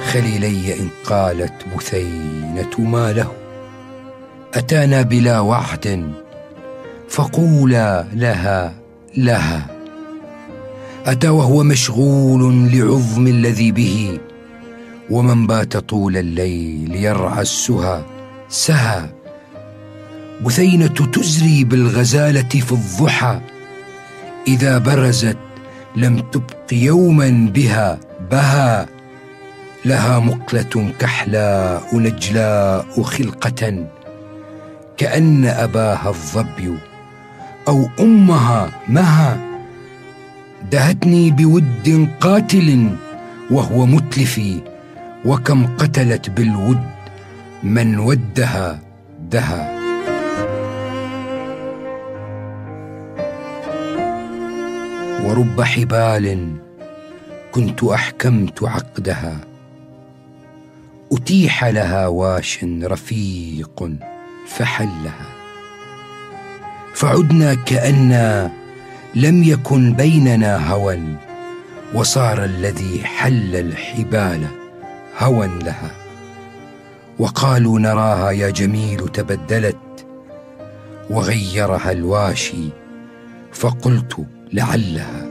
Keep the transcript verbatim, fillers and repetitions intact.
خليلي إن قالت بثينة ما له أتانا بلا وعد فقولا لها لها. أتى وهو مشغول لعظم الذي به، ومن بات طول الليل يرعى السهى سهى. بثينة تزري بالغزالة في الضحى، إذا برزت لم تبق يوما بها بهى. لها مقلة كحلاء نجلاء خلقة، كأن أباها الظبي أو أمها مها. دهتني بود قاتل وهو متلفي، وكم قتلت بالود من ودها دها. ورب حبال كنت أحكمت عقدها، أتيح لها واش رفيق فحلها. فعدنا كأن لم يكن بيننا هوى، وصار الذي حل الحبال هوى لها. وقالوا نراها يا جميل تبدلت، وغيرها الواشي، فقلت لعلها